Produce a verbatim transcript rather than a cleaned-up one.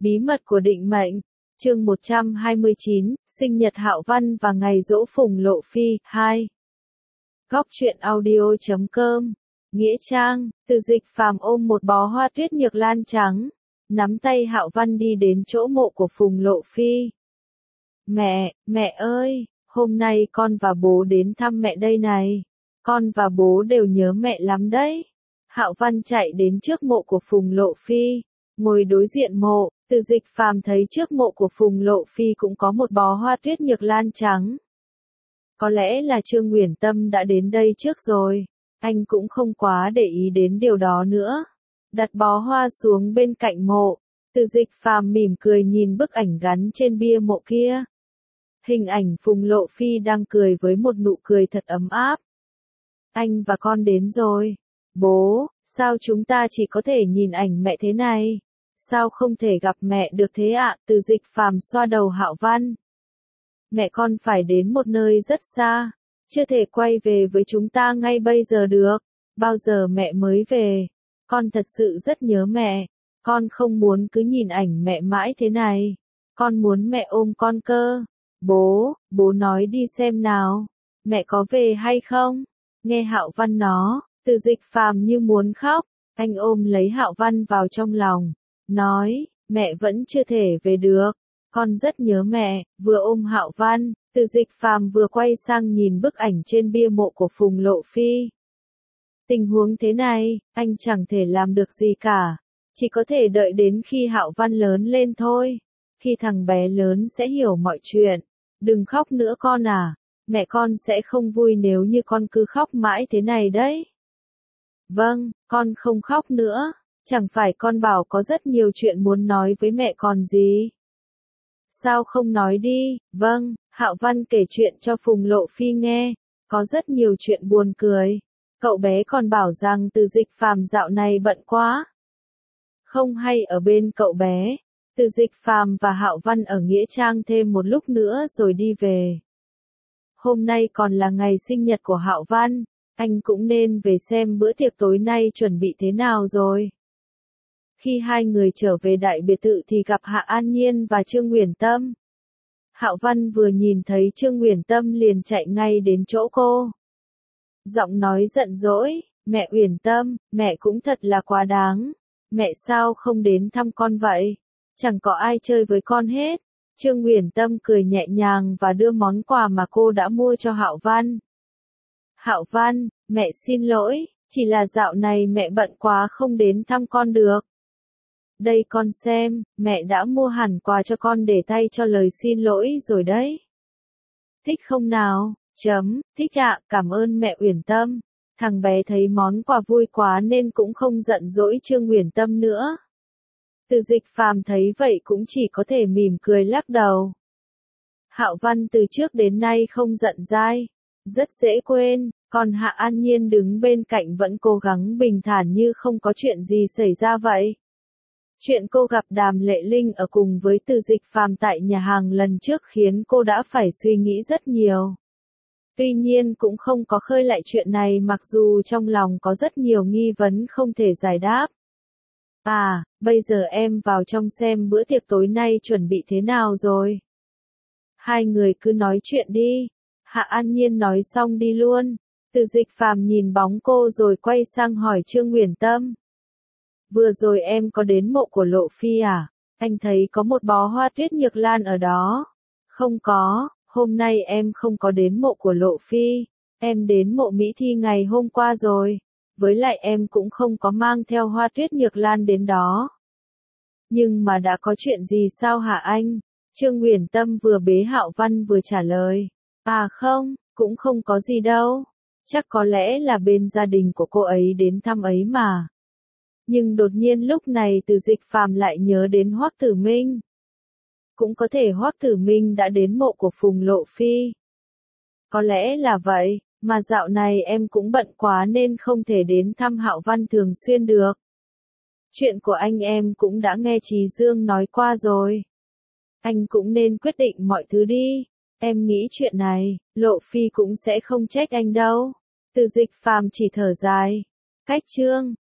Bí mật của định mệnh. Chương một trăm hai mươi chín, sinh nhật Hạo Văn và ngày giỗ Phùng Lộ Phi. hai. Góc truyện audio chấm com. Nghĩa trang, Từ Dịch Phàm ôm một bó hoa tuyết nhược lan trắng, nắm tay Hạo Văn đi đến chỗ mộ của Phùng Lộ Phi. Mẹ, mẹ ơi, hôm nay con và bố đến thăm mẹ đây này. Con và bố đều nhớ mẹ lắm đấy. Hạo Văn chạy đến trước mộ của Phùng Lộ Phi, ngồi đối diện mộ. Từ Dịch Phàm thấy trước mộ của Phùng Lộ Phi cũng có một bó hoa tuyết nhược lan trắng. Có lẽ là Trương Uyển Tâm đã đến đây trước rồi. Anh cũng không quá để ý đến điều đó nữa. Đặt bó hoa xuống bên cạnh mộ. Từ Dịch Phàm mỉm cười nhìn bức ảnh gắn trên bia mộ kia. Hình ảnh Phùng Lộ Phi đang cười với một nụ cười thật ấm áp. Anh và con đến rồi. Bố, sao chúng ta chỉ có thể nhìn ảnh mẹ thế này? Sao không thể gặp mẹ được thế ạ? Từ Dịch Phàm xoa đầu Hạo Văn. Mẹ con phải đến một nơi rất xa, chưa thể quay về với chúng ta ngay bây giờ được. Bao giờ mẹ mới về? Con thật sự rất nhớ mẹ. Con không muốn cứ nhìn ảnh mẹ mãi thế này. Con muốn mẹ ôm con cơ. Bố, bố nói đi xem nào. Mẹ có về hay không? Nghe Hạo Văn nó, Từ Dịch Phàm như muốn khóc. Anh ôm lấy Hạo Văn vào trong lòng, nói, mẹ vẫn chưa thể về được. Con rất nhớ mẹ. Vừa ôm Hạo Văn, Từ Dịch Phàm vừa quay sang nhìn bức ảnh trên bia mộ của Phùng Lộ Phi. Tình huống thế này, anh chẳng thể làm được gì cả. Chỉ có thể đợi đến khi Hạo Văn lớn lên thôi. Khi thằng bé lớn sẽ hiểu mọi chuyện. Đừng khóc nữa con à. Mẹ con sẽ không vui nếu như con cứ khóc mãi thế này đấy. Vâng, con không khóc nữa. Chẳng phải con bảo có rất nhiều chuyện muốn nói với mẹ còn gì. Sao không nói đi? Vâng, Hạo Văn kể chuyện cho Phùng Lộ Phi nghe. Có rất nhiều chuyện buồn cười. Cậu bé còn bảo rằng Từ Dịch Phàm dạo này bận quá. Không hay ở bên cậu bé. Từ Dịch Phàm và Hạo Văn ở Nghĩa Trang thêm một lúc nữa rồi đi về. Hôm nay còn là ngày sinh nhật của Hạo Văn. Anh cũng nên về xem bữa tiệc tối nay chuẩn bị thế nào rồi. Khi hai người trở về đại biệt thự thì gặp Hạ An Nhiên và Trương Uyển Tâm. Hạo Văn vừa nhìn thấy Trương Uyển Tâm liền chạy ngay đến chỗ cô. Giọng nói giận dỗi, mẹ Uyển Tâm, mẹ cũng thật là quá đáng. Mẹ sao không đến thăm con vậy? Chẳng có ai chơi với con hết. Trương Uyển Tâm cười nhẹ nhàng và đưa món quà mà cô đã mua cho Hạo Văn. Hạo Văn, mẹ xin lỗi, chỉ là dạo này mẹ bận quá không đến thăm con được. Đây con xem, mẹ đã mua hẳn quà cho con để thay cho lời xin lỗi rồi đấy. Thích không nào? Chấm, thích ạ, cảm ơn mẹ Uyển Tâm. Thằng bé thấy món quà vui quá nên cũng không giận dỗi Trương Uyển Tâm nữa. Từ Dịch Phàm thấy vậy cũng chỉ có thể mỉm cười lắc đầu. Hạo Văn từ trước đến nay không giận dai, rất dễ quên, còn Hạ An Nhiên đứng bên cạnh vẫn cố gắng bình thản như không có chuyện gì xảy ra vậy. Chuyện cô gặp Đàm Lệ Linh ở cùng với Từ Dịch Phàm tại nhà hàng lần trước khiến cô đã phải suy nghĩ rất nhiều. Tuy nhiên cũng không có khơi lại chuyện này mặc dù trong lòng có rất nhiều nghi vấn không thể giải đáp. À, bây giờ em vào trong xem bữa tiệc tối nay chuẩn bị thế nào rồi. Hai người cứ nói chuyện đi. Hạ An Nhiên nói xong đi luôn. Từ Dịch Phàm nhìn bóng cô rồi quay sang hỏi Trương Uyển Tâm. Vừa rồi em có đến mộ của Lộ Phi à? Anh thấy có một bó hoa tuyết nhược lan ở đó. Không có, hôm nay em không có đến mộ của Lộ Phi. Em đến mộ Mỹ Thi ngày hôm qua rồi. Với lại em cũng không có mang theo hoa tuyết nhược lan đến đó. Nhưng mà đã có chuyện gì sao hả anh? Trương Uyển Tâm vừa bế Hạo Văn vừa trả lời. À không, cũng không có gì đâu. Chắc có lẽ là bên gia đình của cô ấy đến thăm ấy mà. Nhưng đột nhiên lúc này Từ Dịch Phàm lại nhớ đến Hoắc Tử Minh. Cũng có thể Hoắc Tử Minh đã đến mộ của Phùng Lộ Phi. Có lẽ là vậy, mà dạo này em cũng bận quá nên không thể đến thăm Hạo Văn thường xuyên được. Chuyện của anh em cũng đã nghe Trí Dương nói qua rồi. Anh cũng nên quyết định mọi thứ đi. Em nghĩ chuyện này, Lộ Phi cũng sẽ không trách anh đâu. Từ Dịch Phàm chỉ thở dài. Cách chương